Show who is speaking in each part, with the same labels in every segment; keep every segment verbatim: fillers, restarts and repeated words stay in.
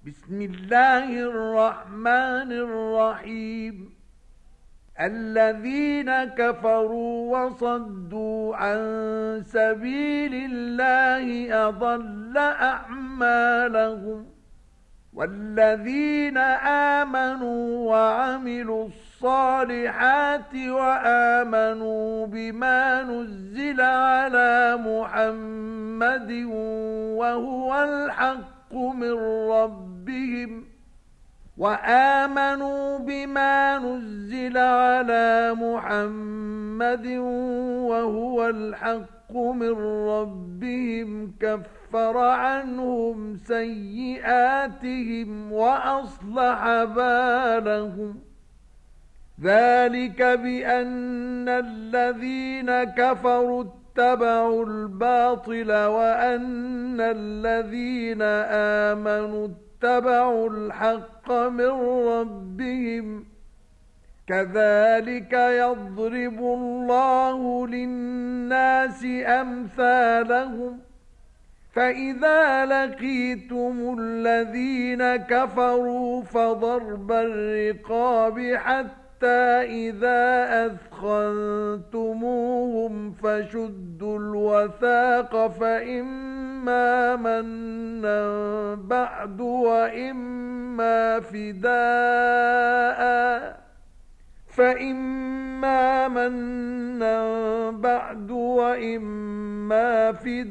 Speaker 1: بسم الله الرحمن الرحيم. الذين كفروا وصدوا عن سبيل الله أضل أعمالهم، والذين آمنوا وعملوا الصالحات وآمنوا بما نزل على محمد وهو الحق من ربهم وآمنوا بما نزل على محمد وهو الحق من ربهم كفر عنهم سيئاتهم وأصلح بالهم. ذلك بأن الذين كفروا اتبعوا الباطل وأن الذين آمنوا اتبعوا الحق من ربهم. كذلك يضرب الله للناس أمثالهم. فإذا لقيتم الذين كفروا فضرب الرقاب حتى إذا أثخنتموهم فشدوا الوثاق فإما منا بعد وإما فداء فإما منا بعد وإما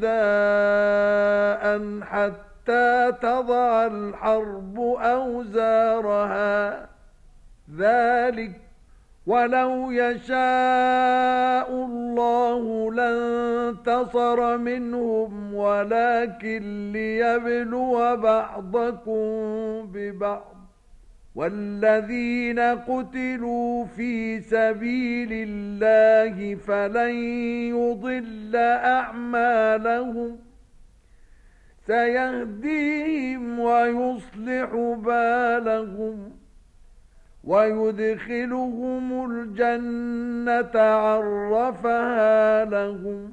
Speaker 1: فداء حتى تضع الحرب أوزارها. ذلك ولو يشاء الله لانتصر منهم ولكن ليبلو بعضكم ببعض. والذين قتلوا في سبيل الله فلن يضل أعمالهم سيهديهم ويصلح بالهم ويدخلهم الجنة عرفها لهم.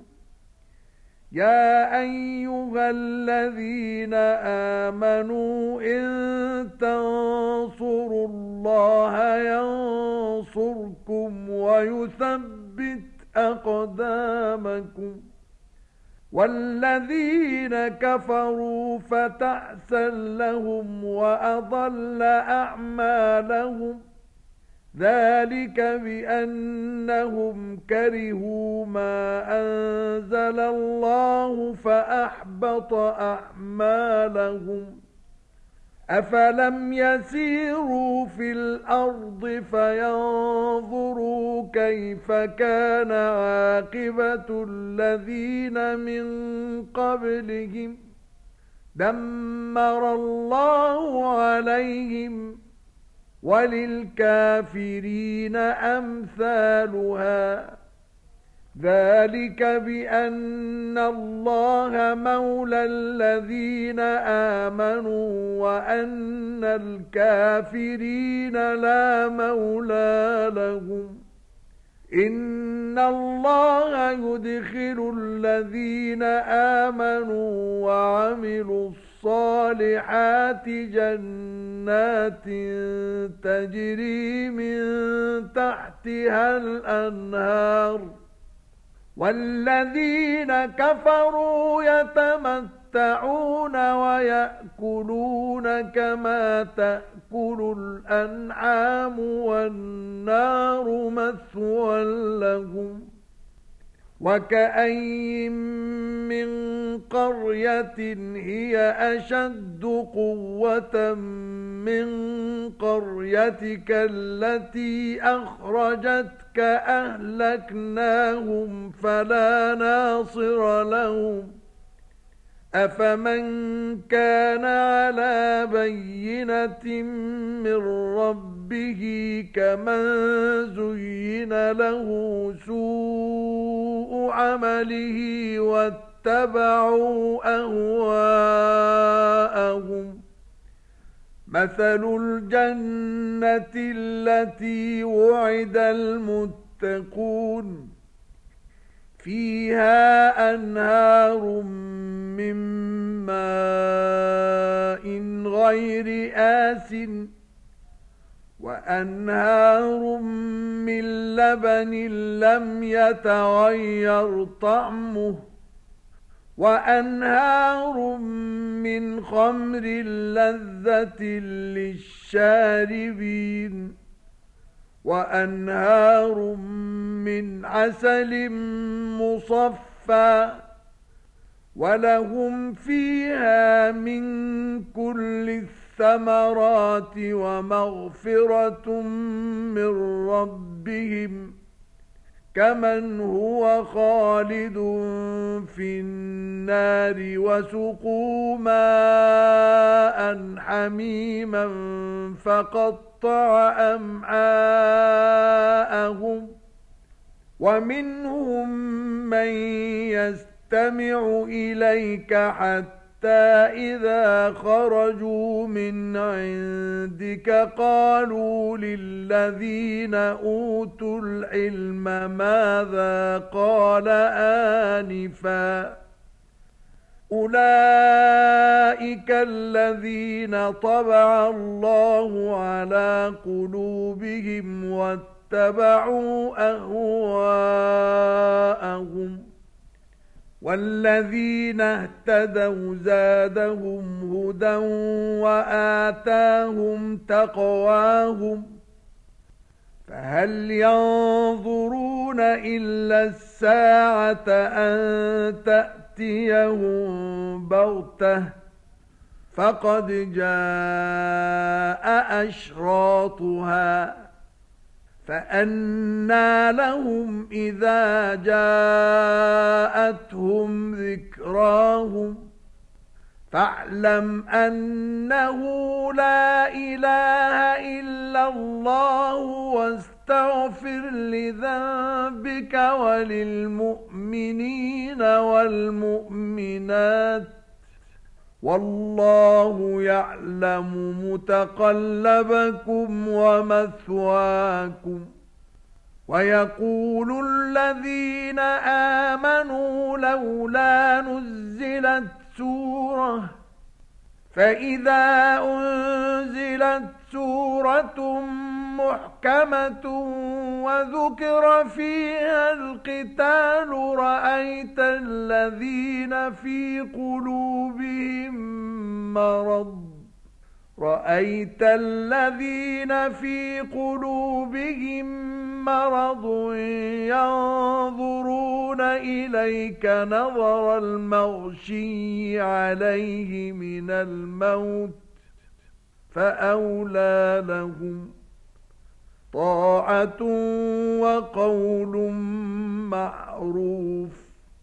Speaker 1: يا أيها الذين آمنوا إن تنصروا الله ينصركم ويثبت أقدامكم. والذين كفروا فتعسا لهم وأضل أعمالهم. ذلك بأنهم كرهوا ما أنزل الله فأحبط أعمالهم. أفلم يسيروا في الأرض فينظروا كيف كان عاقبة الذين من قبلهم دمر الله عليهم وللكافرين أمثالها. ذلك بأن الله مولى الذين آمنوا وأن الكافرين لا مولى لهم. إن الله يدخل الذين آمنوا وعملوا الصالحات جنات تجري من تحتها الأنهار. والذين كفروا يتمتعون ويأكلون كما تأكل الأنعام والنار مثوى لهم. وكأين من قرية هي أشد قوة من قريتك التي أخرجتك أهلكناهم فلا ناصر لهم. أفمن كان على بينة من ربه كمن زين له سوء عمله واتبعوا أهواءهم. مثل الجنة التي وعد المتقون فيها أنهار من ماء غير آسٍ وأنهار من لبن لم يتغير طعمه وأنهار من خمر لذة للشاربين وأنهار من عسل مصفى ولهم فيها من كل الثمرات ومغفرة من ربهم كمن هو خالد في النار وسقوا ماء حميما فقطع أمعاءهم ومنهم من يستمع إليك حتى إذا خرجوا من عندك قالوا للذين أوتوا العلم ماذا قال آنفا أولئك الذين طبع الله على قلوبهم واتبعوا أهواءهم والذين اهتدوا زادهم هدى وآتاهم تقواهم فهل ينظرون إلا الساعة أن تأتيهم بغتة فقد جاء أشراطها فأنى لهم إذا جاءتهم ذكراهم فاعلم أنه لا إله إلا الله واستغفر لذنبك وللمؤمنين والمؤمنات والله يعلم متقلبكم ومثواكم ويقول الذين آمنوا لولا نزلت سورة فإذا أنزلت سورة محكمة وذكر فيها القتال رأيت الذين في قلوبهم مرض رأيت الذين في قلوبهم مرض ينظرون إليك نظر المغشي عليه من الموت فأولى لهم طاعة وقول معروف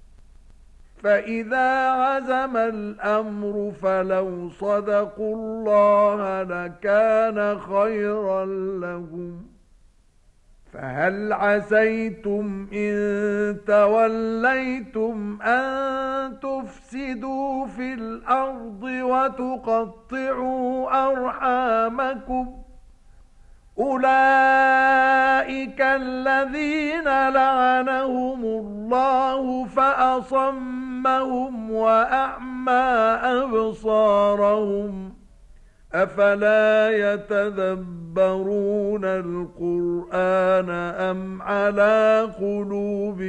Speaker 1: فإذا عزم الأمر فلو صدقوا الله لكان خيرا لهم فهل عسيتم إن توليتم أن تفسدوا في الأرض وتقطعوا أرحامكم أولئك الذين لعنهم الله فأصمهم وأعمى أبصارهم أفلا يتدبرون القرآن أم على قلوب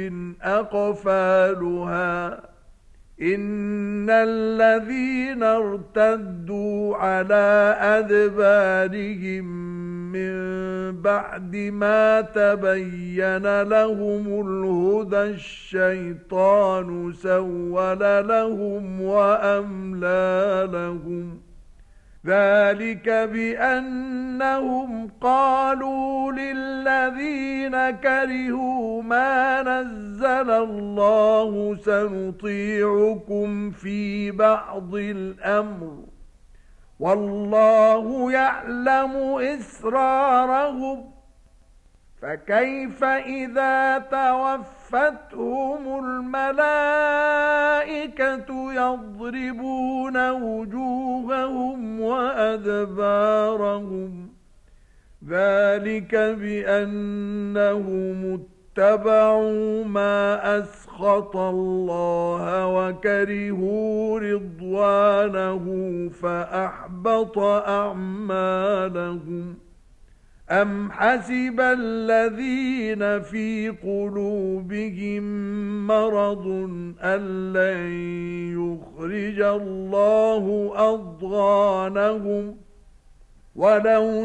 Speaker 1: أقفالها إن الذين ارتدوا على أدبارهم من بعد ما تبين لهم الهدى الشيطان سول لهم وأملى لهم ذلك بأنهم قالوا للذين كرهوا ما نزل الله سنطيعكم في بعض الأمر والله يعلم إسرارهم فكيف إذا توفتهم الملائكة يضربون وجوههم وأدبارهم ذلك بأنهم اتبعوا ما أسخط الله وكرهوا رضوانه فأحبط أعمالهم أم حسب الذين في قلوبهم مرض أن لن يخرج الله أضغانهم ولو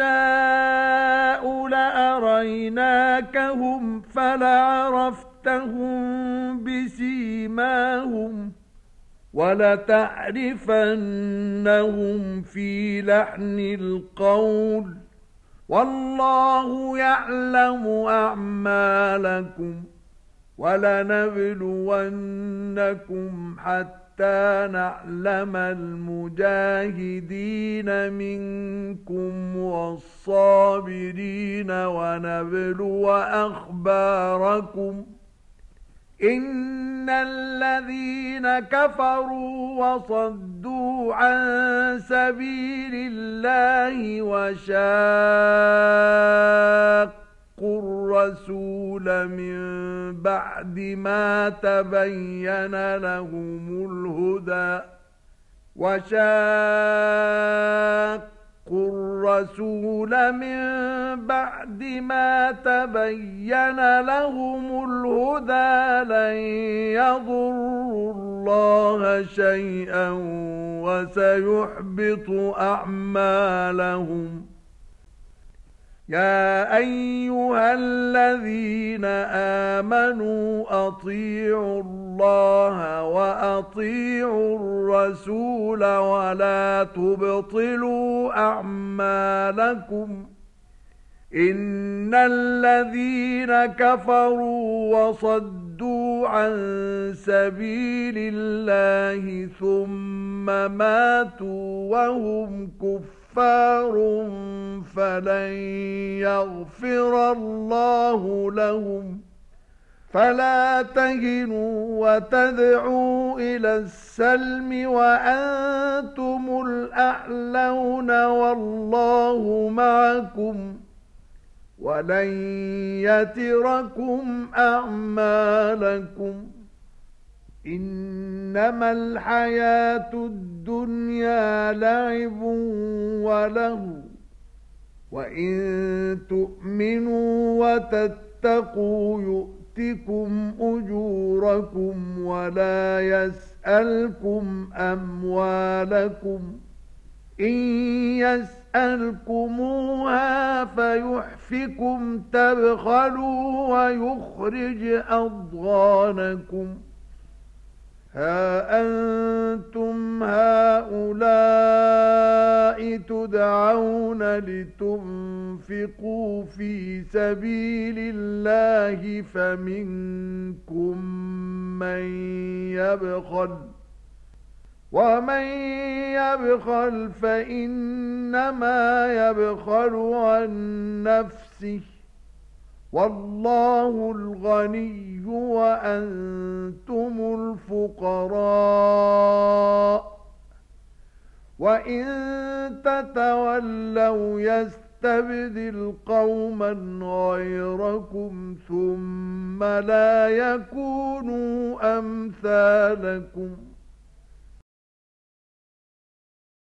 Speaker 1: نشاء لأريناكهم فلعرفتهم بسيماهم ولتعرفنهم في لحن القول والله يعلم أعمالكم ولنبلونكم حتى نعلم المجاهدين منكم والصابرين ونبلو أخباركم إن الذين كفروا وصدوا عن سبيل الله وشاقوا الرسول من بعد ما تبين لهم الهدى وشاقوا الرسول من بعد ما تبين لهم الهدى لن يضروا الله شيئا وسيحبط أعمالهم يا أيها الذين آمنوا أطيعوا الله وأطيعوا الرسول ولا تبطلوا أعمالكم إن الذين كفروا وصدوا عن سبيل الله ثم ماتوا وهم كفار كفار فلن يغفر الله لهم فلا تهنوا وتدعوا إلى السلم وأنتم الأعلون والله معكم ولن يتركم أعمالكم إنما الحياة الدنيا لعب وله وإن تؤمنوا وتتقوا يؤتكم أجوركم ولا يسألكم أموالكم إن يسألكموها فيحفكم تبخلوا ويخرج أضغانكم ها أنتم هؤلاء تدعون لتنفقوا في سبيل الله فمنكم من يبخل ومن يبخل فإنما يبخل عن نفسه والله الغني وأنتم الفقراء وإن تتولوا يستبدل قوما غيركم ثم لا يكونوا أمثالكم